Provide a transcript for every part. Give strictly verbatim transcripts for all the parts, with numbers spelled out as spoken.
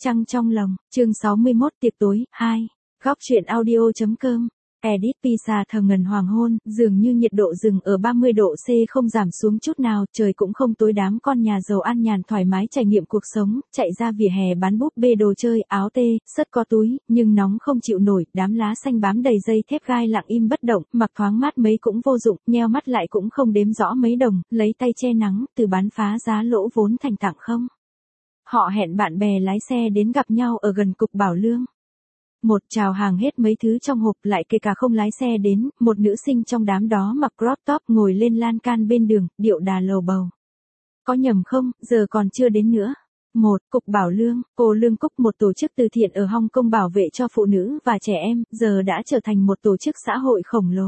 Trăng trong lòng, chương sáu mươi mốt tiệc tối, hai. Góc truyện audio.com. Edit Pizza thờ ngần hoàng hôn, dường như nhiệt độ dừng ở ba mươi độ C không giảm xuống chút nào, trời cũng không tối, đám con nhà giàu an nhàn thoải mái trải nghiệm cuộc sống, chạy ra vỉa hè bán búp bê đồ chơi, áo tê, sất có túi, nhưng nóng không chịu nổi, đám lá xanh bám đầy dây thép gai lặng im bất động, mặc thoáng mát mấy cũng vô dụng, nheo mắt lại cũng không đếm rõ mấy đồng, lấy tay che nắng, từ bán phá giá lỗ vốn thành tặng không. Họ hẹn bạn bè lái xe đến gặp nhau ở gần cục Bảo Lương. Một chào hàng hết mấy thứ trong hộp, lại kể cả không lái xe đến, một nữ sinh trong đám đó mặc crop top ngồi lên lan can bên đường, điệu đà lầu bầu. Có nhầm không, giờ còn chưa đến nữa. Một, Cục Bảo Lương, cô Lương Cúc, một tổ chức từ thiện ở Hong Kong bảo vệ cho phụ nữ và trẻ em, giờ đã trở thành một tổ chức xã hội khổng lồ.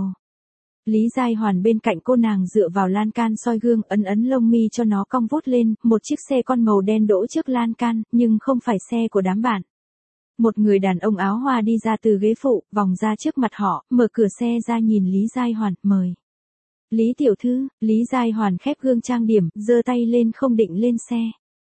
Lý Giai Hoàn bên cạnh cô, nàng dựa vào lan can soi gương, ấn ấn lông mi cho nó cong vút lên, một chiếc xe con màu đen đỗ trước lan can, nhưng không phải xe của đám bạn. Một người đàn ông áo hoa đi ra từ ghế phụ, vòng ra trước mặt họ, mở cửa xe ra nhìn Lý Giai Hoàn, mời. Lý tiểu thư, Lý Giai Hoàn khép gương trang điểm, giơ tay lên không định lên xe.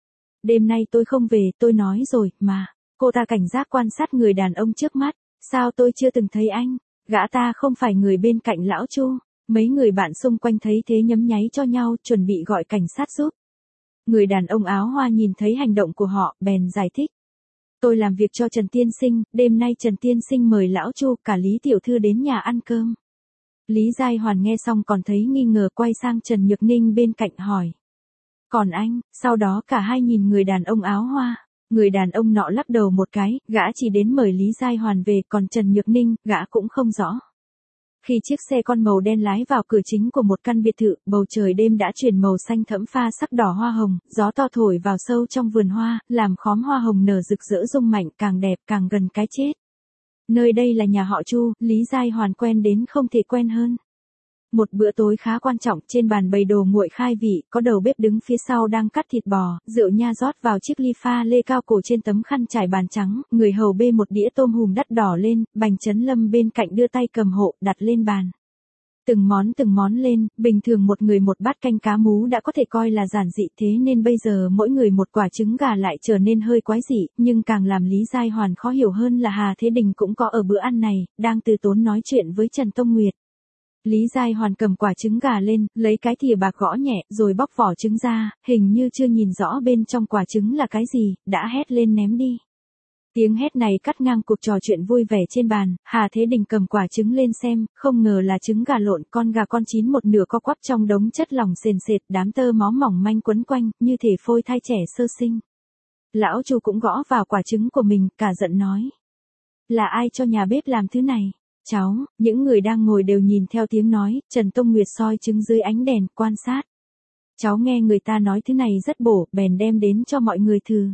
Đêm nay tôi không về, tôi nói rồi, mà. Cô ta cảnh giác quan sát người đàn ông trước mắt. Sao tôi chưa từng thấy anh? Gã ta không phải người bên cạnh lão Chu. Mấy người bạn xung quanh thấy thế nhấm nháy cho nhau, chuẩn bị gọi cảnh sát giúp. Người đàn ông áo hoa nhìn thấy hành động của họ, bèn giải thích. Tôi làm việc cho Trần Tiên Sinh, đêm nay Trần Tiên Sinh mời lão Chu cả Lý tiểu thư đến nhà ăn cơm. Lý Giai Hoàn nghe xong còn thấy nghi ngờ, quay sang Trần Nhược Ninh bên cạnh hỏi. Còn anh? Sau đó cả hai nhìn người đàn ông áo hoa. Người đàn ông nọ lắc đầu một cái, gã chỉ đến mời Lý Giai Hoàn về, còn Trần Nhược Ninh, gã cũng không rõ. Khi chiếc xe con màu đen lái vào cửa chính của một căn biệt thự, bầu trời đêm đã chuyển màu xanh thẫm pha sắc đỏ hoa hồng, gió to thổi vào sâu trong vườn hoa, làm khóm hoa hồng nở rực rỡ rung mạnh, càng đẹp càng gần cái chết. Nơi đây là nhà họ Chu, Lý Giai Hoàn quen đến không thể quen hơn. Một bữa tối khá quan trọng, trên bàn bày đồ nguội khai vị, có đầu bếp đứng phía sau đang cắt thịt bò, rượu nha rót vào chiếc ly pha lê cao cổ trên tấm khăn trải bàn trắng, người hầu bê một đĩa tôm hùm đắt đỏ lên, Bành Chấn Lâm bên cạnh đưa tay cầm hộ, đặt lên bàn. Từng món từng món lên, bình thường một người một bát canh cá mú đã có thể coi là giản dị, thế nên bây giờ mỗi người một quả trứng gà lại trở nên hơi quái dị, nhưng càng làm Lý Giai Hoàn khó hiểu hơn là Hà Thế Đình cũng có ở bữa ăn này, đang từ tốn nói chuyện với Trần Tông Nguyệt. Lý Giai Hoàn cầm quả trứng gà lên, lấy cái thìa bạc gõ nhẹ, rồi bóc vỏ trứng ra, hình như chưa nhìn rõ bên trong quả trứng là cái gì, đã hét lên ném đi. Tiếng hét này cắt ngang cuộc trò chuyện vui vẻ trên bàn, Hà Thế Đình cầm quả trứng lên xem, không ngờ là trứng gà lộn, con gà con chín một nửa co quắp trong đống chất lỏng sền sệt, đám tơ máu mỏng manh quấn quanh, như thể phôi thai trẻ sơ sinh. Lão Chu cũng gõ vào quả trứng của mình, cả giận nói. Là ai cho nhà bếp làm thứ này? Cháu, những người đang ngồi đều nhìn theo tiếng nói, Trần Tông Nguyệt soi trứng dưới ánh đèn, quan sát. Cháu nghe người ta nói thứ này rất bổ, bèn đem đến cho mọi người thử.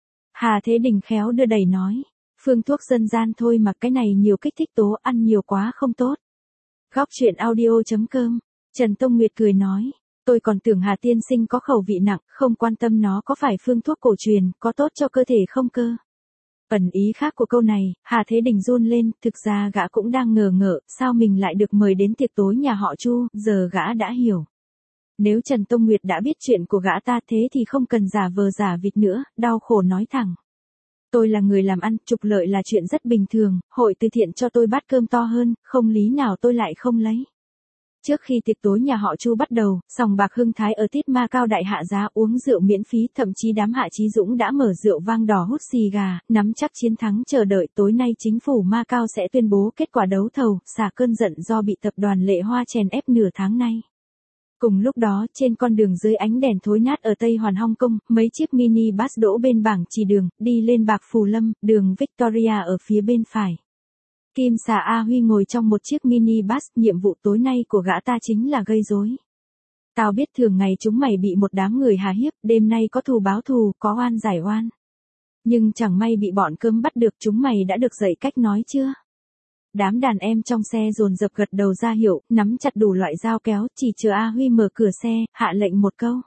Hà Thế Đình khéo đưa đẩy nói. Phương thuốc dân gian thôi mà, cái này nhiều kích thích tố, ăn nhiều quá không tốt. Góc truyện audio.com. Trần Tông Nguyệt cười nói. Tôi còn tưởng Hà Tiên Sinh có khẩu vị nặng, không quan tâm nó có phải phương thuốc cổ truyền, có tốt cho cơ thể không cơ. Ẩn ý khác của câu này, Hà Thế Đình run lên, thực ra gã cũng đang ngờ ngợ, sao mình lại được mời đến tiệc tối nhà họ Chu, giờ gã đã hiểu. Nếu Trần Tông Nguyệt đã biết chuyện của gã ta thế thì không cần giả vờ giả vịt nữa, đau khổ nói thẳng. Tôi là người làm ăn, trục lợi là chuyện rất bình thường, hội từ thiện cho tôi bát cơm to hơn, không lý nào tôi lại không lấy. Trước khi tiệc tối nhà họ Chu bắt đầu, sòng bạc Hưng Thái ở Tít Ma Cao đại hạ giá uống rượu miễn phí, thậm chí đám Hạ Chí Dũng đã mở rượu vang đỏ hút xì gà, nắm chắc chiến thắng, chờ đợi tối nay chính phủ Ma Cao sẽ tuyên bố kết quả đấu thầu, xả cơn giận do bị tập đoàn Lệ Hoa chèn ép nửa tháng nay. Cùng lúc đó, trên con đường dưới ánh đèn thối nát ở Tây Hoàn Hong Kong, mấy chiếc mini bus đỗ bên bảng chỉ đường, đi lên Bạc Phù Lâm, đường Victoria ở phía bên phải. Kim Xà A Huy ngồi trong một chiếc mini bus, nhiệm vụ tối nay của gã ta chính là gây rối. Tao biết thường ngày chúng mày bị một đám người hà hiếp, đêm nay có thù báo thù, có oan giải oan. Nhưng chẳng may bị bọn cơm bắt được, chúng mày đã được dạy cách nói chưa? Đám đàn em trong xe dồn dập gật đầu ra hiệu, nắm chặt đủ loại dao kéo, chỉ chờ A Huy mở cửa xe, hạ lệnh một câu.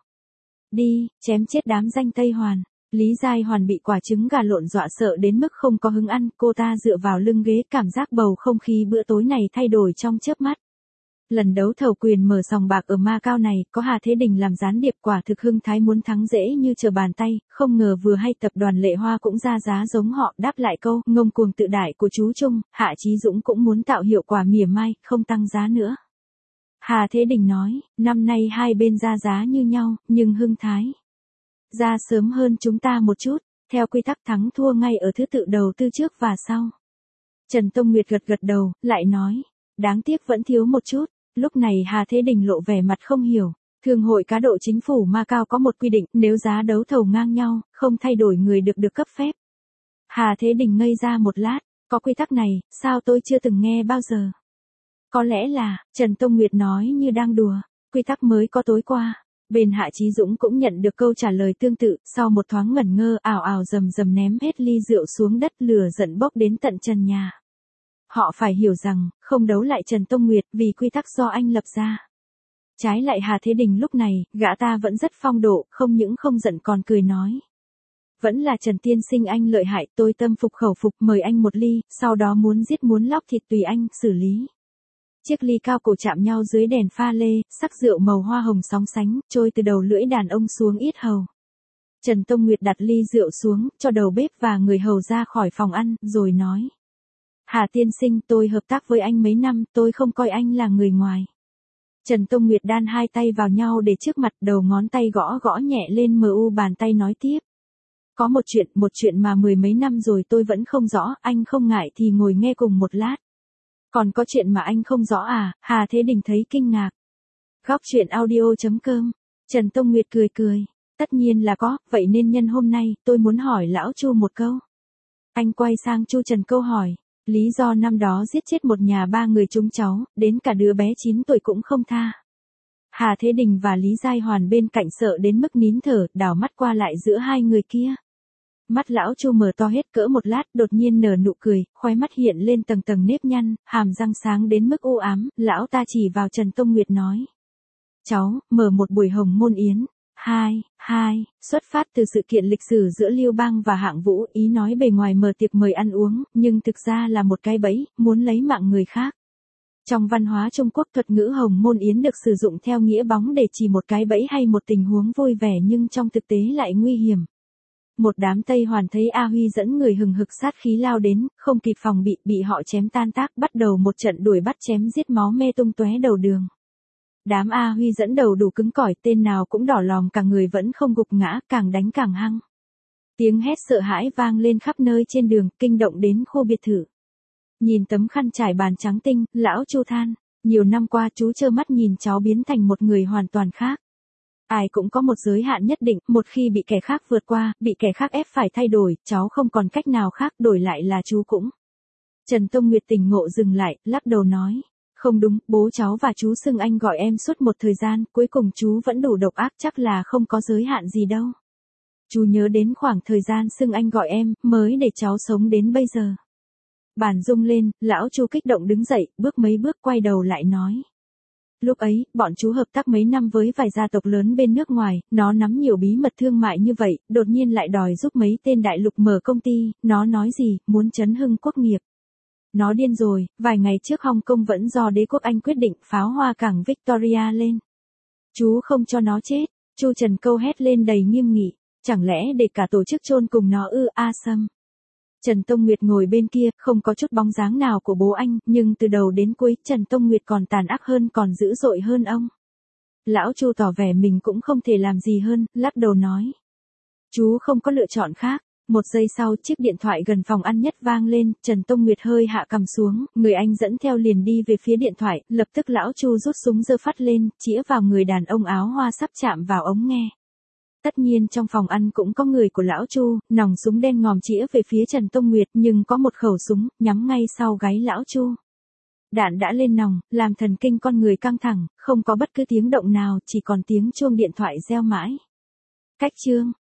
Đi, chém chết đám danh Tây Hoàn. Lý Giai Hoàn bị quả trứng gà lộn dọa sợ đến mức không có hứng ăn, cô ta dựa vào lưng ghế, cảm giác bầu không khí bữa tối này thay đổi trong chớp mắt. Lần đấu thầu quyền mở sòng bạc ở Macau này, có Hà Thế Đình làm gián điệp, quả thực Hưng Thái muốn thắng dễ như trở bàn tay, không ngờ vừa hay tập đoàn Lệ Hoa cũng ra giá giống họ, đáp lại câu ngông cuồng tự đại của chú Trung, Hạ Chí Dũng cũng muốn tạo hiệu quả mỉa mai, không tăng giá nữa. Hà Thế Đình nói, năm nay hai bên ra giá như nhau, nhưng Hưng Thái ra sớm hơn chúng ta một chút, theo quy tắc thắng thua ngay ở thứ tự đầu tư trước và sau. Trần Tông Nguyệt gật gật đầu, lại nói, đáng tiếc vẫn thiếu một chút. Lúc này Hà Thế Đình lộ vẻ mặt không hiểu, Thương hội cá độ chính phủ Macau có một quy định, nếu giá đấu thầu ngang nhau, không thay đổi người được được cấp phép. Hà Thế Đình ngây ra một lát, có quy tắc này, sao tôi chưa từng nghe bao giờ? Có lẽ là, Trần Tông Nguyệt nói như đang đùa, quy tắc mới có tối qua. Bên Hạ Chí Dũng cũng nhận được câu trả lời tương tự, sau một thoáng ngẩn ngơ ảo ảo rầm rầm ném hết ly rượu xuống đất, lửa giận bốc đến tận trần nhà. Họ phải hiểu rằng, không đấu lại Trần Tông Nguyệt vì quy tắc do anh lập ra. Trái lại Hà Thế Đình lúc này, gã ta vẫn rất phong độ, không những không giận còn cười nói. Vẫn là Trần Tiên Sinh anh lợi hại, tôi tâm phục khẩu phục, mời anh một ly, sau đó muốn giết muốn lóc thịt tùy anh, xử lý. Chiếc ly cao cổ chạm nhau dưới đèn pha lê, sắc rượu màu hoa hồng sóng sánh, trôi từ đầu lưỡi đàn ông xuống yết hầu. Trần Tông Nguyệt đặt ly rượu xuống, cho đầu bếp và người hầu ra khỏi phòng ăn, rồi nói. Hà tiên sinh, tôi hợp tác với anh mấy năm, tôi không coi anh là người ngoài. Trần Tông Nguyệt đan hai tay vào nhau để trước mặt, đầu ngón tay gõ gõ nhẹ lên mờ u bàn tay nói tiếp. Có một chuyện, một chuyện mà mười mấy năm rồi tôi vẫn không rõ, anh không ngại thì ngồi nghe cùng một lát. Còn có chuyện mà anh không rõ à? Hà Thế Đình thấy kinh ngạc. Góc chuyện audio chấm com. Trần Tông Nguyệt cười cười. Tất nhiên là có, vậy nên nhân hôm nay, tôi muốn hỏi lão Chu một câu. Anh quay sang Chu Trần câu hỏi. Lý do năm đó giết chết một nhà ba người chúng cháu, đến cả đứa bé chín tuổi cũng không tha. Hà Thế Đình và Lý Giai Hoàn bên cạnh sợ đến mức nín thở, đảo mắt qua lại giữa hai người kia. Mắt lão Chu mở to hết cỡ một lát, đột nhiên nở nụ cười, khóe mắt hiện lên tầng tầng nếp nhăn, hàm răng sáng đến mức u ám, lão ta chỉ vào Trần Tông Nguyệt nói. Cháu, mở một buổi hồng môn yến. Hai, hai, xuất phát từ sự kiện lịch sử giữa Liêu Bang và Hạng Vũ, ý nói bề ngoài mở tiệc mời ăn uống, nhưng thực ra là một cái bẫy, muốn lấy mạng người khác. Trong văn hóa Trung Quốc, thuật ngữ hồng môn yến được sử dụng theo nghĩa bóng để chỉ một cái bẫy hay một tình huống vui vẻ nhưng trong thực tế lại nguy hiểm. Một đám Tây Hoàn thấy A Huy dẫn người hừng hực sát khí lao đến, không kịp phòng bị, bị họ chém tan tác, bắt đầu một trận đuổi bắt chém giết máu me tung tóe đầu đường. Đám A Huy dẫn đầu đủ cứng cỏi, tên nào cũng đỏ lòm, cả người vẫn không gục ngã, càng đánh càng hăng. Tiếng hét sợ hãi vang lên khắp nơi trên đường, kinh động đến khu biệt thự. Nhìn tấm khăn trải bàn trắng tinh, lão Chu than, nhiều năm qua chú trơ mắt nhìn cháu biến thành một người hoàn toàn khác. Ai cũng có một giới hạn nhất định, một khi bị kẻ khác vượt qua, bị kẻ khác ép phải thay đổi, cháu không còn cách nào khác, đổi lại là chú cũng. Trần Tông Nguyệt tỉnh ngộ dừng lại, lắc đầu nói. Không đúng, bố cháu và chú xưng anh gọi em suốt một thời gian, cuối cùng chú vẫn đủ độc ác, chắc là không có giới hạn gì đâu. Chú nhớ đến khoảng thời gian xưng anh gọi em, mới để cháu sống đến bây giờ. Bàn rung lên, lão Chu kích động đứng dậy, bước mấy bước quay đầu lại nói. Lúc ấy, bọn chú hợp tác mấy năm với vài gia tộc lớn bên nước ngoài, nó nắm nhiều bí mật thương mại như vậy, đột nhiên lại đòi giúp mấy tên đại lục mở công ty, nó nói gì, muốn chấn hưng quốc nghiệp. Nó điên rồi, vài ngày trước Hong Kong vẫn do đế quốc Anh quyết định pháo hoa cảng Victoria lên. Chú không cho nó chết, Chu Trần câu hét lên đầy nghiêm nghị, chẳng lẽ để cả tổ chức chôn cùng nó ư? A Sâm. Trần Tông Nguyệt ngồi bên kia, không có chút bóng dáng nào của bố anh, nhưng từ đầu đến cuối, Trần Tông Nguyệt còn tàn ác hơn, còn dữ dội hơn ông. Lão Chu tỏ vẻ mình cũng không thể làm gì hơn, lắc đầu nói. Chú không có lựa chọn khác. Một giây sau, chiếc điện thoại gần phòng ăn nhất vang lên, Trần Tông Nguyệt hơi hạ cằm xuống, người anh dẫn theo liền đi về phía điện thoại, lập tức lão Chu rút súng giơ phát lên, chĩa vào người đàn ông áo hoa sắp chạm vào ống nghe. Tất nhiên trong phòng ăn cũng có người của lão Chu, nòng súng đen ngòm chĩa về phía Trần Tông Nguyệt, nhưng có một khẩu súng, nhắm ngay sau gáy lão Chu. Đạn đã lên nòng, làm thần kinh con người căng thẳng, không có bất cứ tiếng động nào, chỉ còn tiếng chuông điện thoại reo mãi. Cách chương.